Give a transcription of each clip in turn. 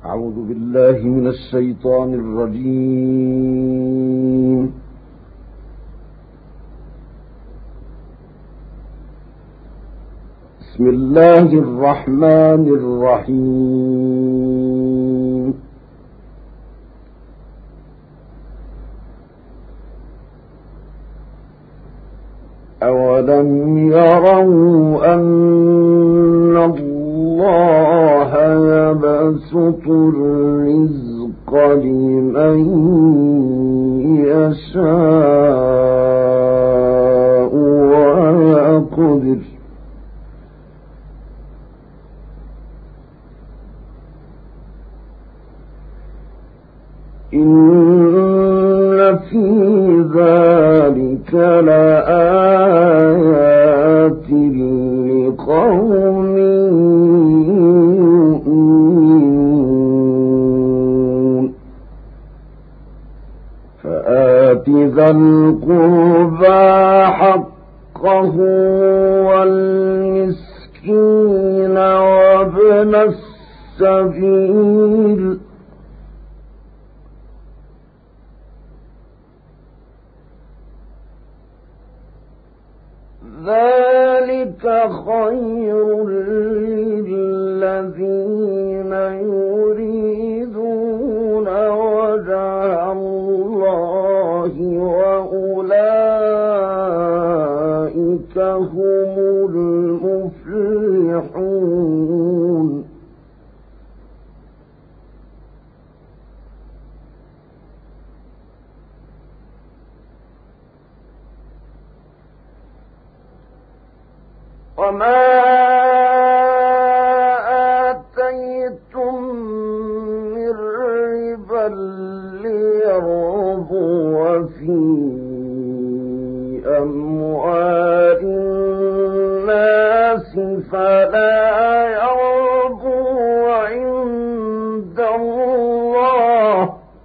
أعوذ بالله من الشيطان الرجيم. بسم الله الرحمن الرحيم. أولم يروا أن الله يبسط الرزق لمن يشاء ويقدر إن في ذلك لآيات لقوم يؤمنون. فآت ذا القربى حقه والمسكين وابن السبيل ذلك خير للذين يريدون وجه الله وأولئك هم المفلحون. وما آتيتم من ربا ليربو في أموال الناس فلا يربو عند الله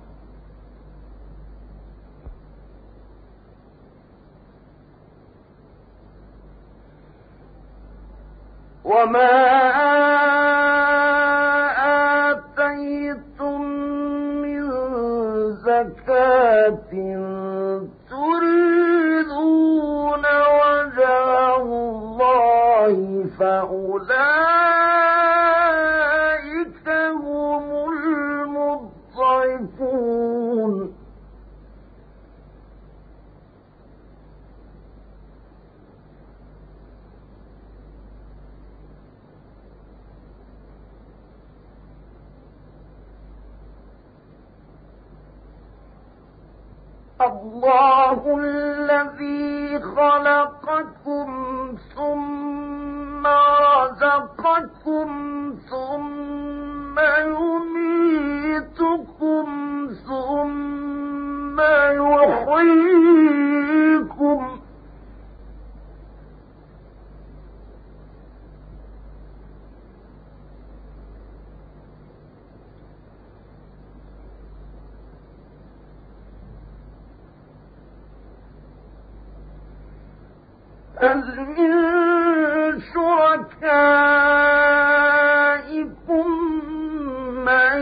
وما آتيتم من زكاة تريدون وجه الله فأولئك هم المضعفون. الله الذي خلقكم ثم رزقكم ثم يميتكم ثم يحييكم هل من شركائكم من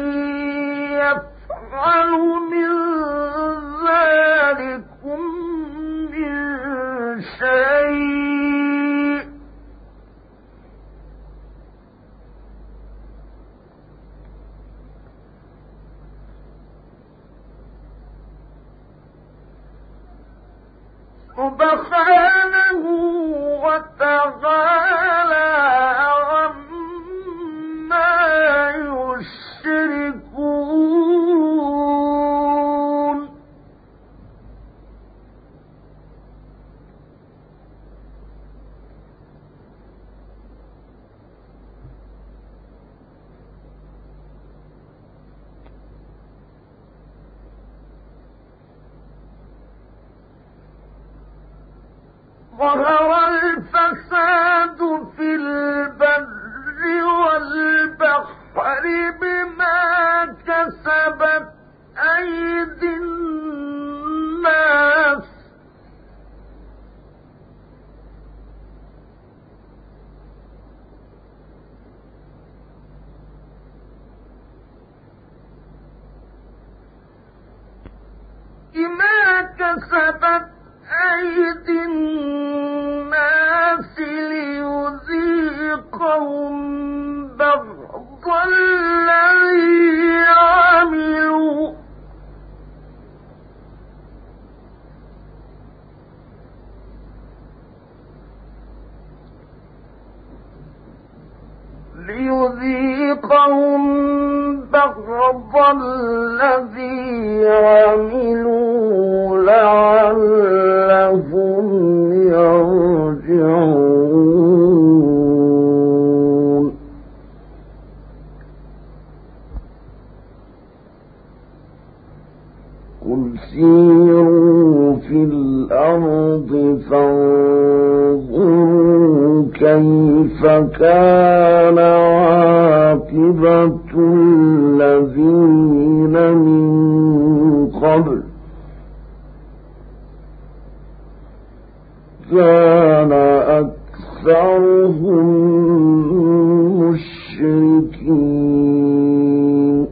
يفعل من ذلكم من شيء سبحانه وتعالى عما يشركون. ظهر الفساد في البر والبحر بما كسبت أيدي الناس كسبت أيدي الناس ليذيقهم بعض الذي عملوا الذي عملوا لعلهم يرجعون قل سيروا في الأرض فانظروا كيف كان عاقبة الذين من قبل كان أكثرهم مشركين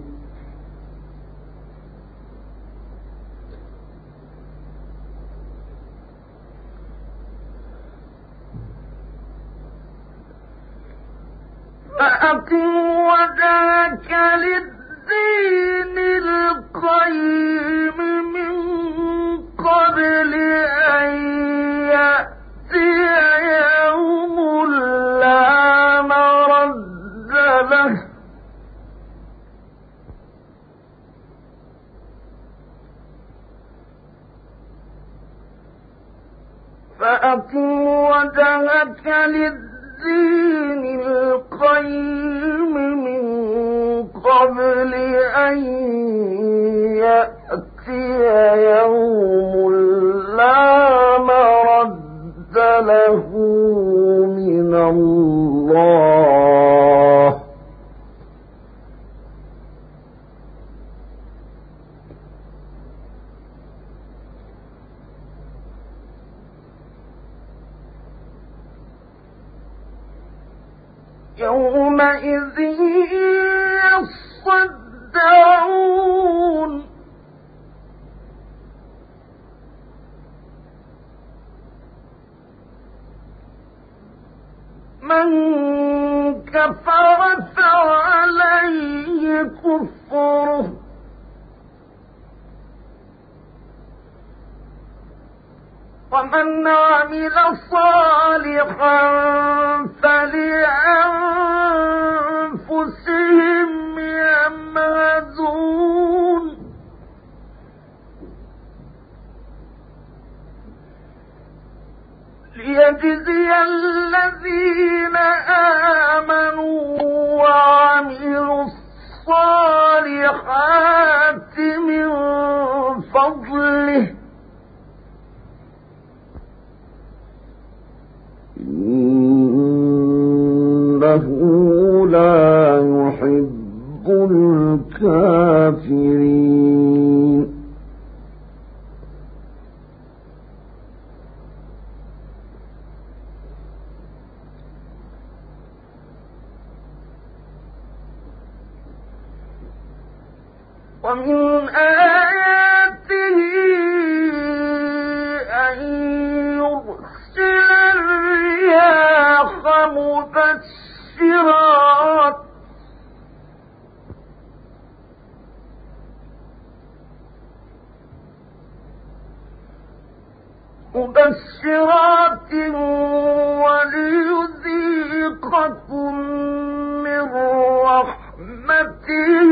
فأقم وجهك للدين القيم من قبل أن يأتي يوم لا مرد له فأقم وجهك للدين القيم من قبل أن يأتي يوم لا مرد له من الله يومئذ يصدعون من كفر فعليه كفره ومن عمل صالحا فلأنفسهم يمهدون ليجزي الذين آمنوا وعملوا الصالحات من فضله إنه لا يحب الكافرين ومن آياته أن يرسل الرياح مبشرات وليذيقكم من رحمته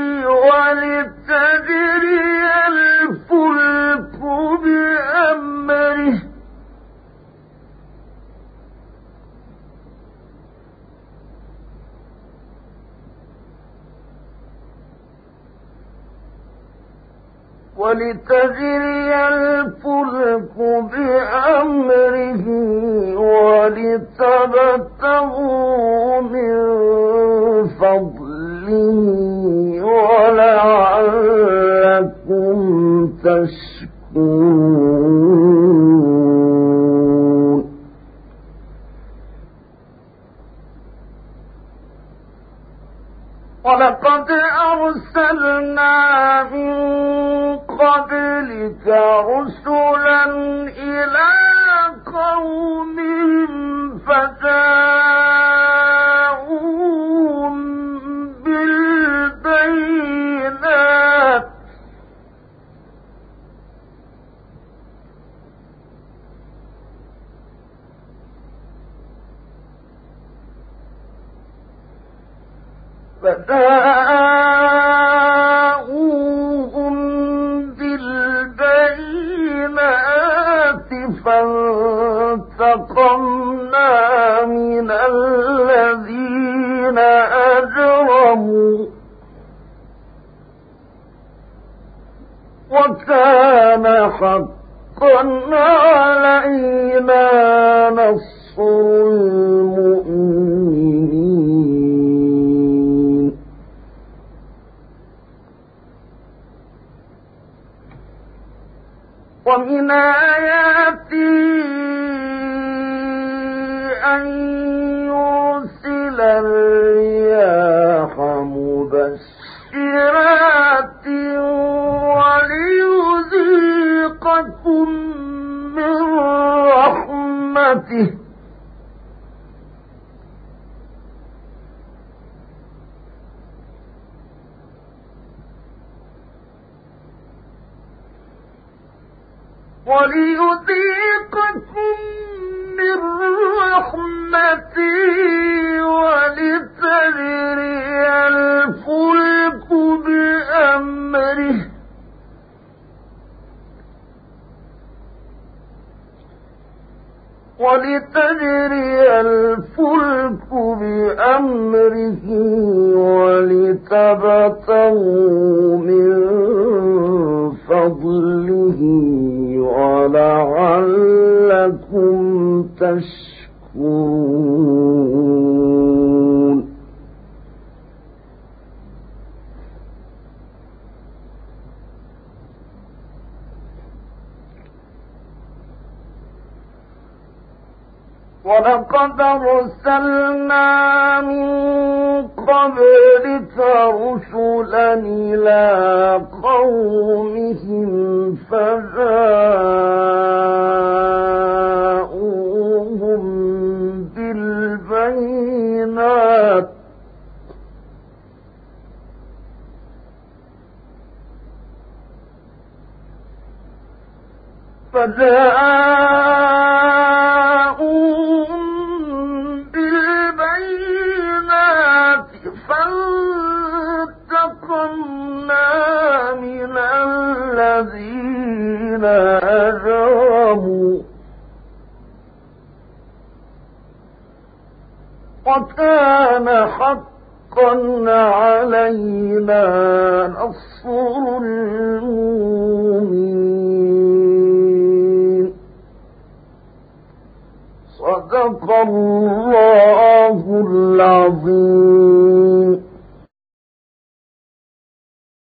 ولتجري الفلك بأمره ولتبتغوا من فضله ولعلكم تشكرون ولقد أرسلنا من قبلك رسلا بالبينات فجاءوهم بالبينات فانتقمنا من الذين أجرموا وكان حقا علينا نصر المؤمنين ومن آياته أن يرسل الرياح مبشرات وليذيقكم من رحمته ولتجري الفلك بأمره ولتبتغوا من فضله ولعلكم تشكرون ولقد أرسلنا من قبلك رسلا إلى قومهم فجاءوهم بالبينات فانتقمنا من الذين أجرموا وكان حقا علينا نصر المؤمنين صدق الله العظيم